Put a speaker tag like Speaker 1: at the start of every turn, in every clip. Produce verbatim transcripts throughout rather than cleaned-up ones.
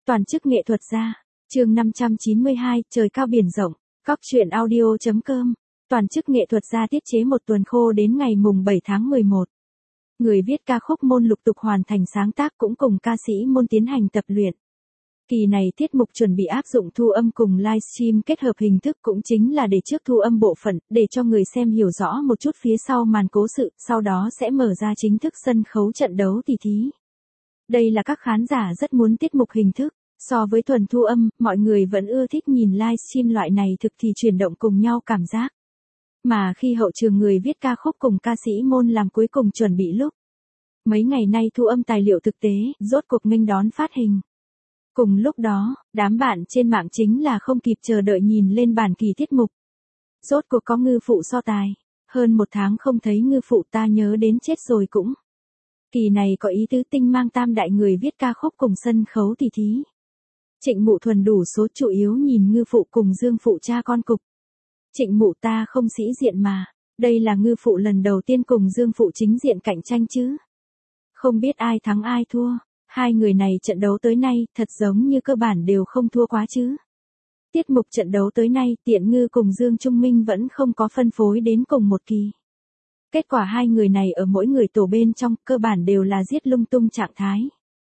Speaker 1: Toàn chức nghệ thuật gia. Chương năm trăm chín mươi hai, trời cao biển rộng. Cóc truyện audio chấm com. Toàn chức nghệ thuật gia tiết chế một tuần khô đến ngày mùng bảy tháng mười một. Người viết ca khúc môn lục tục hoàn thành sáng tác cũng cùng ca sĩ môn tiến hành tập luyện. Kỳ này tiết mục chuẩn bị áp dụng thu âm cùng livestream kết hợp hình thức cũng chính là để trước thu âm bộ phận, để cho người xem hiểu rõ một chút phía sau màn cố sự, sau đó sẽ mở ra chính thức sân khấu trận đấu tỷ thí. Đây là các khán giả rất muốn tiết mục hình thức. So với thuần thu âm, mọi người vẫn ưa thích nhìn livestream loại này thực thì chuyển động cùng nhau cảm giác. Mà khi hậu trường người viết ca khúc cùng ca sĩ môn làm cuối cùng chuẩn bị lúc. Mấy ngày nay thu âm tài liệu thực tế, rốt cuộc nghênh đón phát hình. Cùng lúc đó, đám bạn trên mạng chính là không kịp chờ đợi nhìn lên bản kỳ tiết mục. Rốt cuộc có ngư phụ so tài. Hơn một tháng không thấy ngư phụ ta nhớ đến chết rồi cũng. Kỳ này có ý tứ tinh mang tam đại người viết ca khúc cùng sân khấu tỷ thí. Trịnh Mụ thuần đủ số chủ yếu nhìn ngư phụ cùng Dương phụ cha con cục. Trịnh Mụ ta không sĩ diện mà, đây là ngư phụ lần đầu tiên cùng Dương phụ chính diện cạnh tranh chứ. Không biết ai thắng ai thua, hai người này trận đấu tới nay thật giống như cơ bản đều không thua quá chứ. Tiết mục trận đấu tới nay Tiện Ngư cùng Dương Trung Minh vẫn không có phân phối đến cùng một kỳ. Kết quả hai người này ở mỗi người tổ bên trong cơ bản đều là giết lung tung trạng thái.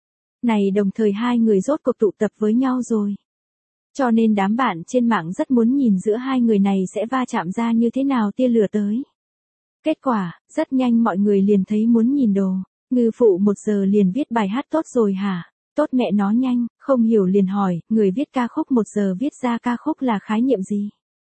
Speaker 1: Này đồng thời hai người rốt cuộc tụ tập với nhau rồi. Cho nên đám bạn trên mạng rất muốn nhìn giữa hai người này sẽ va chạm ra như thế nào tia lửa tới. Kết quả, rất nhanh mọi người liền thấy muốn nhìn đồ. Ngư phụ một giờ liền viết bài hát tốt rồi hả? Tốt mẹ nó nhanh, không hiểu liền hỏi, người viết ca khúc một giờ viết ra ca khúc là khái niệm gì?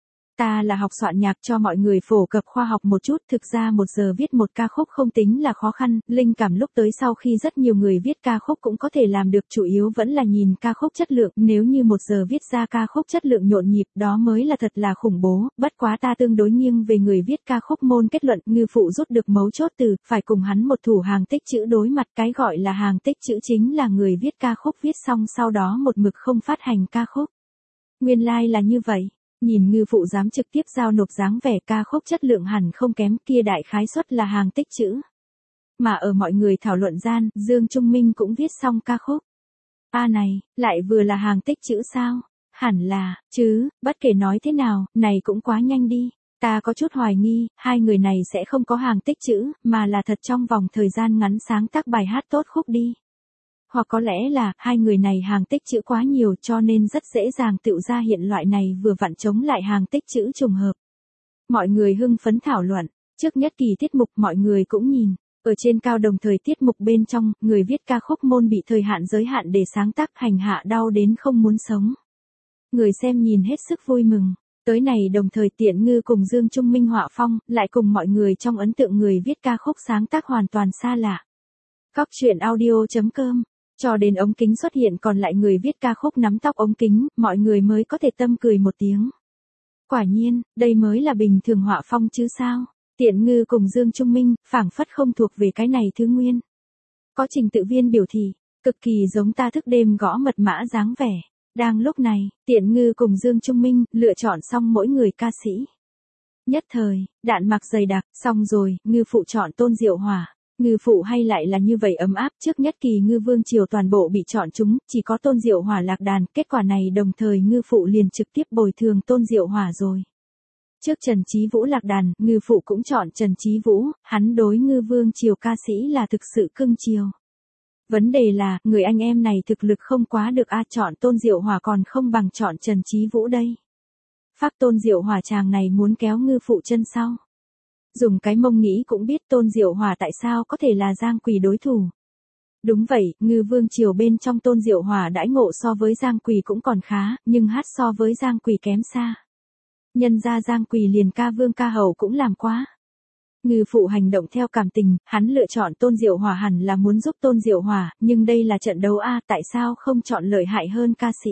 Speaker 1: Ta là học soạn nhạc cho mọi người phổ cập khoa học một chút, thực ra một giờ viết một ca khúc không tính là khó khăn, linh cảm lúc tới sau khi rất nhiều người viết ca khúc cũng có thể làm được, chủ yếu vẫn là nhìn ca khúc chất lượng, nếu như một giờ viết ra ca khúc chất lượng nhộn nhịp đó mới là thật là khủng bố, bất quá ta tương đối nghiêng về người viết ca khúc môn kết luận, ngư phụ rút được mấu chốt từ, phải cùng hắn một thủ hàng tích chữ đối mặt, cái gọi là hàng tích chữ chính là người viết ca khúc viết xong sau đó một mực không phát hành ca khúc. Nguyên lai like là như vậy. Nhìn ngư phụ dám trực tiếp giao nộp dáng vẻ ca khúc chất lượng hẳn không kém kia đại khái suất là hàng tích chữ. Mà ở mọi người thảo luận gian, Dương Trung Minh cũng viết xong ca khúc. A này, lại vừa là hàng tích chữ sao? Hẳn là, chứ, bất kể nói thế nào, này cũng quá nhanh đi. Ta có chút hoài nghi, hai người này sẽ không có hàng tích chữ, mà là thật trong vòng thời gian ngắn sáng tác bài hát tốt khúc đi. Hoặc có lẽ là, hai người này hàng tích chữ quá nhiều cho nên rất dễ dàng tự ra hiện loại này vừa vặn chống lại hàng tích chữ trùng hợp. Mọi người hưng phấn thảo luận, trước nhất kỳ tiết mục mọi người cũng nhìn, ở trên cao đồng thời tiết mục bên trong, người viết ca khúc môn bị thời hạn giới hạn để sáng tác hành hạ đau đến không muốn sống. Người xem nhìn hết sức vui mừng, tới này đồng thời Tiện Ngư cùng Dương Trung Minh họa phong, lại cùng mọi người trong ấn tượng người viết ca khúc sáng tác hoàn toàn xa lạ. Cóc truyện audio chấm com. Cho đến ống kính xuất hiện còn lại người viết ca khúc nắm tóc ống kính, mọi người mới có thể tâm cười một tiếng. Quả nhiên, đây mới là bình thường họa phong chứ sao. Tiện Ngư cùng Dương Trung Minh, phảng phất không thuộc về cái này thứ nguyên. Có trình tự viên biểu thị, cực kỳ giống ta thức đêm gõ mật mã dáng vẻ. Đang lúc này, Tiện Ngư cùng Dương Trung Minh, lựa chọn xong mỗi người ca sĩ. Nhất thời, đạn mặc dày đặc, xong rồi, ngư phụ chọn Tôn Diệu Hỏa. Ngư phụ hay lại là như vậy ấm áp, trước nhất kỳ ngư vương triều toàn bộ bị chọn chúng, chỉ có Tôn Diệu Hỏa lạc đàn, kết quả này đồng thời ngư phụ liền trực tiếp bồi thường Tôn Diệu Hỏa rồi. Trước Trần Chí Vũ lạc đàn, ngư phụ cũng chọn Trần Chí Vũ, hắn đối ngư vương triều ca sĩ là thực sự cưng chiều. Vấn đề là, người anh em này thực lực không quá được a, chọn Tôn Diệu Hỏa còn không bằng chọn Trần Chí Vũ đây. Phác Tôn Diệu Hỏa chàng này muốn kéo ngư phụ chân sau. Dùng cái mông nghĩ cũng biết Tôn Diệu Hỏa tại sao có thể là Giang Quỳ đối thủ. Đúng vậy, ngư vương triều bên trong Tôn Diệu Hỏa đãi ngộ so với Giang Quỳ cũng còn khá, nhưng hát so với Giang Quỳ kém xa. Nhân ra Giang Quỳ liền ca vương ca hậu cũng làm quá. Ngư phụ hành động theo cảm tình, hắn lựa chọn Tôn Diệu Hỏa hẳn là muốn giúp Tôn Diệu Hỏa, nhưng đây là trận đấu a, tại sao không chọn lợi hại hơn ca sĩ?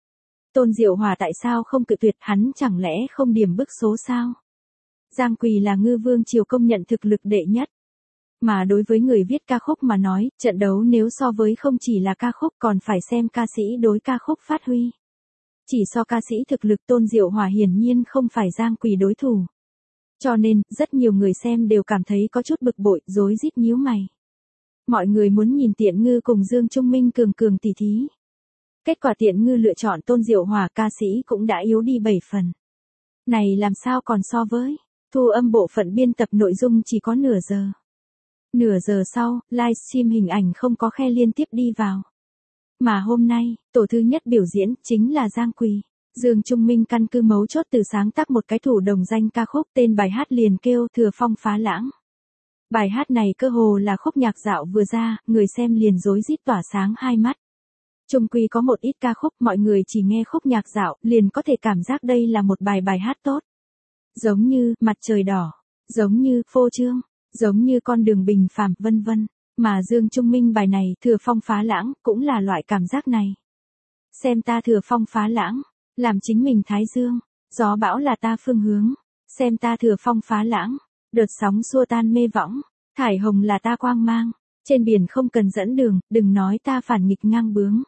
Speaker 1: Tôn Diệu Hỏa tại sao không cự tuyệt, hắn chẳng lẽ không điểm bức số sao? Giang Quỳ là ngư vương triều công nhận thực lực đệ nhất. Mà đối với người viết ca khúc mà nói, trận đấu nếu so với không chỉ là ca khúc còn phải xem ca sĩ đối ca khúc phát huy. Chỉ so ca sĩ thực lực Tôn Diệu Hỏa hiển nhiên không phải Giang Quỳ đối thủ. Cho nên, rất nhiều người xem đều cảm thấy có chút bực bội, rối rít nhíu mày. Mọi người muốn nhìn Tiện Ngư cùng Dương Trung Minh cường cường tỷ thí. Kết quả Tiện Ngư lựa chọn Tôn Diệu Hòa, ca sĩ cũng đã yếu đi bảy phần. Này làm sao còn so với thu âm bộ phận biên tập nội dung chỉ có nửa giờ. Nửa giờ sau, livestream hình ảnh không có khe liên tiếp đi vào. Mà hôm nay, tổ thứ nhất biểu diễn chính là Giang Quỳ. Dương Trung Minh căn cứ mấu chốt từ sáng tác một cái thủ đồng danh ca khúc, tên bài hát liền kêu Thừa Phong Phá Lãng. Bài hát này cơ hồ là khúc nhạc dạo vừa ra, người xem liền rối rít tỏa sáng hai mắt. Trung quy có một ít ca khúc mọi người chỉ nghe khúc nhạc dạo liền có thể cảm giác đây là một bài bài hát tốt. Giống như Mặt Trời Đỏ, giống như Phô Trương, giống như Con Đường Bình Phàm, vân vân. Mà Dương Trung Minh bài này Thừa Phong Phá Lãng cũng là loại cảm giác này. Xem ta thừa phong phá lãng, làm chính mình thái dương, gió bão là ta phương hướng. Xem ta thừa phong phá lãng, đợt sóng xua tan mê võng, thải hồng là ta quang mang. Trên biển không cần dẫn đường, đừng nói ta phản nghịch ngang bướng.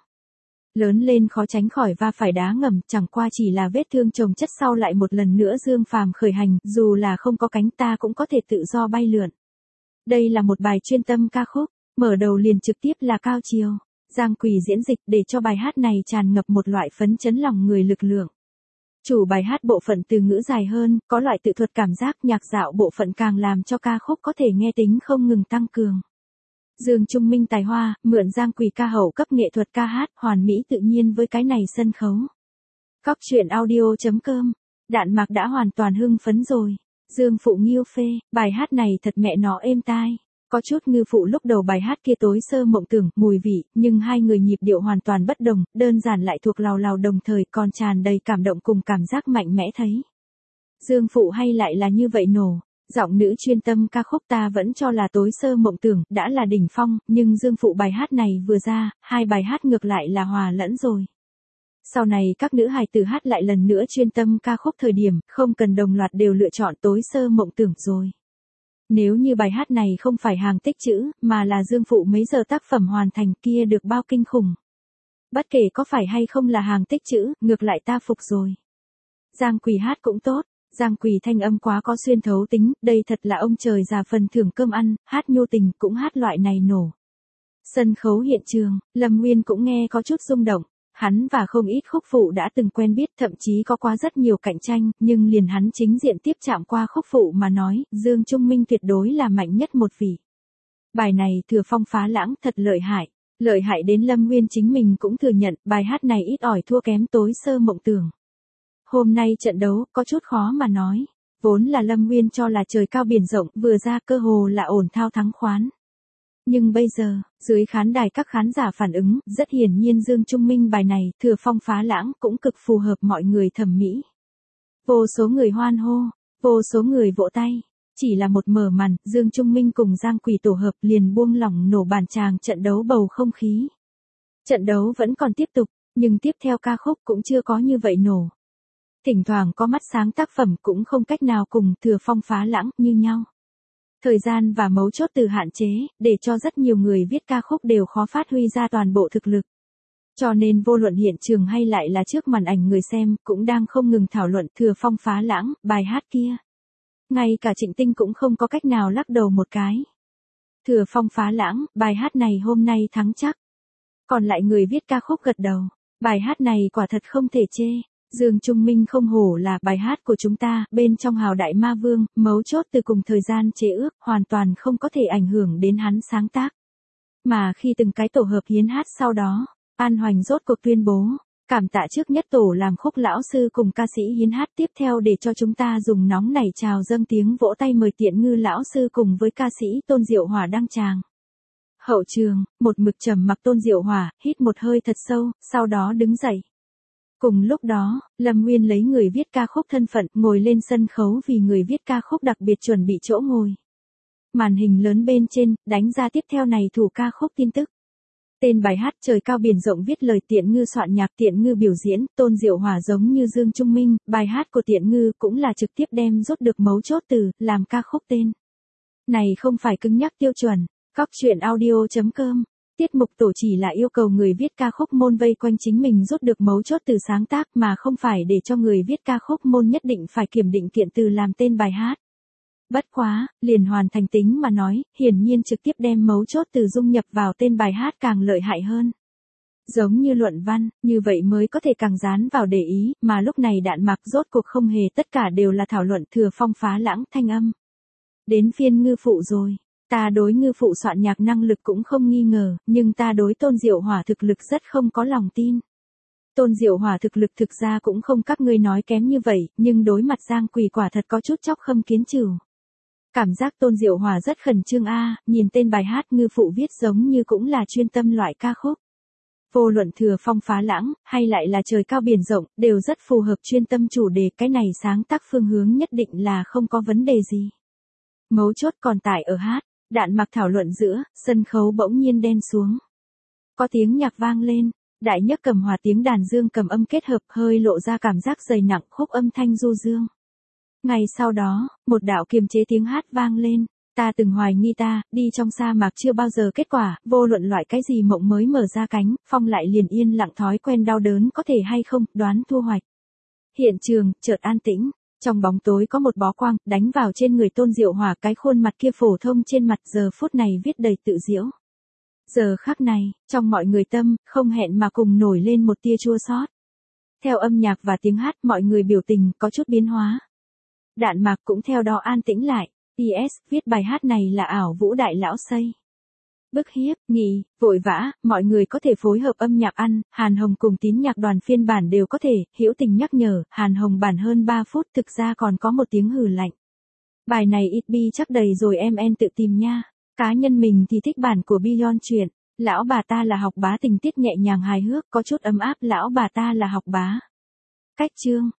Speaker 1: Lớn lên khó tránh khỏi va phải đá ngầm, chẳng qua chỉ là vết thương chồng chất sau lại một lần nữa dương phàm khởi hành, dù là không có cánh ta cũng có thể tự do bay lượn. Đây là một bài chuyên tâm ca khúc, mở đầu liền trực tiếp là cao chiều. Giang Quỳ diễn dịch để cho bài hát này tràn ngập một loại phấn chấn lòng người lực lượng. Chủ bài hát bộ phận từ ngữ dài hơn, có loại tự thuật cảm giác, nhạc dạo bộ phận càng làm cho ca khúc có thể nghe tính không ngừng tăng cường. Dương Trung Minh tài hoa, mượn Giang Quỳ ca hậu cấp nghệ thuật ca hát, hoàn mỹ tự nhiên với cái này sân khấu. Cóc truyện audio chấm com, Đạn Mạc đã hoàn toàn hưng phấn rồi. Dương Phụ Nghiêu phê, bài hát này thật mẹ nó êm tai. Có chút Ngư Phụ lúc đầu bài hát kia tối sơ mộng tưởng, mùi vị, nhưng hai người nhịp điệu hoàn toàn bất đồng, đơn giản lại thuộc lào lào đồng thời còn tràn đầy cảm động cùng cảm giác mạnh mẽ thấy. Dương Phụ hay lại là như vậy nổ. Giọng nữ chuyên tâm ca khúc ta vẫn cho là tối sơ mộng tưởng, đã là đỉnh phong, nhưng Dương Phụ bài hát này vừa ra, hai bài hát ngược lại là hòa lẫn rồi. Sau này các nữ hài tử hát lại lần nữa chuyên tâm ca khúc thời điểm, không cần đồng loạt đều lựa chọn tối sơ mộng tưởng rồi. Nếu như bài hát này không phải hàng tích chữ, mà là Dương Phụ mấy giờ tác phẩm hoàn thành kia được bao kinh khủng. Bất kể có phải hay không là hàng tích chữ, ngược lại ta phục rồi. Giang Quỳ hát cũng tốt. Giang Quỳ thanh âm quá có xuyên thấu tính, đây thật là ông trời già phần thưởng cơm ăn, hát nhu tình cũng hát loại này nổ. Sân khấu hiện trường, Lâm Nguyên cũng nghe có chút rung động, hắn và không ít khúc phụ đã từng quen biết, thậm chí có quá rất nhiều cạnh tranh, nhưng liền hắn chính diện tiếp chạm qua khúc phụ mà nói, Dương Trung Minh tuyệt đối là mạnh nhất một vị. Bài này Thừa Phong Phá Lãng thật lợi hại, lợi hại đến Lâm Nguyên chính mình cũng thừa nhận, bài hát này ít ỏi thua kém tối sơ mộng tưởng. Hôm nay trận đấu có chút khó mà nói, vốn là Lâm Nguyên cho là trời cao biển rộng, vừa ra cơ hồ là ổn thao thắng khoán. Nhưng bây giờ, dưới khán đài các khán giả phản ứng, rất hiển nhiên Dương Trung Minh bài này, Thừa Phong Phá Lãng cũng cực phù hợp mọi người thẩm mỹ. Vô số người hoan hô, vô số người vỗ tay, chỉ là một mở màn, Dương Trung Minh cùng Giang Quỳ tổ hợp liền buông lỏng nổ bàn tràng trận đấu bầu không khí. Trận đấu vẫn còn tiếp tục, nhưng tiếp theo ca khúc cũng chưa có như vậy nổ. Thỉnh thoảng có mắt sáng tác phẩm cũng không cách nào cùng Thừa Phong Phá Lãng như nhau. Thời gian và mấu chốt từ hạn chế, để cho rất nhiều người viết ca khúc đều khó phát huy ra toàn bộ thực lực. Cho nên vô luận hiện trường hay lại là trước màn ảnh người xem, cũng đang không ngừng thảo luận Thừa Phong Phá Lãng, bài hát kia. Ngay cả Trịnh Tinh cũng không có cách nào lắc đầu một cái. Thừa Phong Phá Lãng, bài hát này hôm nay thắng chắc. Còn lại người viết ca khúc gật đầu, bài hát này quả thật không thể chê. Dương Trung Minh không hổ là bài hát của chúng ta, bên trong hào đại ma vương, mấu chốt từ cùng thời gian chế ước, hoàn toàn không có thể ảnh hưởng đến hắn sáng tác. Mà khi từng cái tổ hợp hiến hát sau đó, An Hoành rốt cuộc tuyên bố, cảm tạ trước nhất tổ làm khúc lão sư cùng ca sĩ hiến hát tiếp theo để cho chúng ta dùng nóng nảy chào dâng tiếng vỗ tay mời Tiện Ngư lão sư cùng với ca sĩ Tôn Diệu Hòa đăng tràng. Hậu trường, một mực trầm mặc Tôn Diệu Hòa, hít một hơi thật sâu, sau đó đứng dậy. Cùng lúc đó, Lâm Nguyên lấy người viết ca khúc thân phận ngồi lên sân khấu vì người viết ca khúc đặc biệt chuẩn bị chỗ ngồi. Màn hình lớn bên trên, đánh ra tiếp theo này thủ ca khúc tin tức. Tên bài hát Trời Cao Biển Rộng viết lời Tiện Ngư soạn nhạc Tiện Ngư biểu diễn, Tôn Diệu Hòa giống như Dương Trung Minh, bài hát của Tiện Ngư cũng là trực tiếp đem rút được mấu chốt từ, làm ca khúc tên. Này không phải cứng nhắc tiêu chuẩn, cóc truyện audio chấm com. Tiết mục tổ chỉ là yêu cầu người viết ca khúc môn vây quanh chính mình rút được mấu chốt từ sáng tác mà không phải để cho người viết ca khúc môn nhất định phải kiểm định kiện từ làm tên bài hát. Bất quá, liền hoàn thành tính mà nói, hiển nhiên trực tiếp đem mấu chốt từ dung nhập vào tên bài hát càng lợi hại hơn. Giống như luận văn, như vậy mới có thể càng dán vào để ý, mà lúc này Đạn Mạc rốt cuộc không hề, tất cả đều là thảo luận Thừa Phong phá lãng thanh âm. Đến phiên Ngư Phụ rồi. Ta đối Ngư Phụ soạn nhạc năng lực cũng không nghi ngờ, nhưng ta đối Tôn Diệu Hỏa thực lực rất không có lòng tin. Tôn Diệu Hỏa thực lực thực ra cũng không các ngươi nói kém như vậy, nhưng đối mặt Giang Quỳ quả thật có chút chóc khâm kiến trừ. Cảm giác Tôn Diệu Hỏa rất khẩn trương a, nhìn tên bài hát Ngư Phụ viết giống như cũng là chuyên tâm loại ca khúc. Vô luận Thừa Phong phá lãng, hay lại là Trời cao biển rộng, đều rất phù hợp chuyên tâm chủ đề, cái này sáng tác phương hướng nhất định là không có vấn đề gì. Mấu chốt còn tại ở hát, Đạn Mạc thảo luận giữa, sân khấu bỗng nhiên đen xuống. Có tiếng nhạc vang lên, đại nhấc cầm hòa tiếng đàn dương cầm âm kết hợp hơi lộ ra cảm giác dày nặng khúc âm thanh du dương. Ngày sau đó, một đạo kiềm chế tiếng hát vang lên. Ta từng hoài nghi ta, đi trong sa mạc chưa bao giờ kết quả, vô luận loại cái gì mộng mới mở ra cánh, phong lại liền yên lặng thói quen đau đớn có thể hay không, đoán thu hoạch. Hiện trường, chợt an tĩnh, trong bóng tối có một bó quang, đánh vào trên người Tôn Diệu Hỏa, cái khuôn mặt kia phổ thông trên mặt giờ phút này viết đầy tự giễu. Giờ khắc này, trong mọi người tâm, không hẹn mà cùng nổi lên một tia chua xót. Theo âm nhạc và tiếng hát, mọi người biểu tình có chút biến hóa. Đạn Mạc cũng theo đó an tĩnh lại. pê ét, viết bài hát này là ảo vũ đại lão xây. Bức hiếp, nghị, vội vã, mọi người có thể phối hợp âm nhạc ăn, Hàn Hồng cùng Tín Nhạc đoàn phiên bản đều có thể, Hữu Tình nhắc nhở, Hàn Hồng bản hơn ba phút thực ra còn có một tiếng hừ lạnh. Bài này ít bi chắc đầy rồi em en tự tìm nha. Cá nhân mình thì thích bản của Beyond truyện, lão bà ta là học bá tình tiết nhẹ nhàng hài hước, có chút ấm áp lão bà ta là học bá. Cách chương,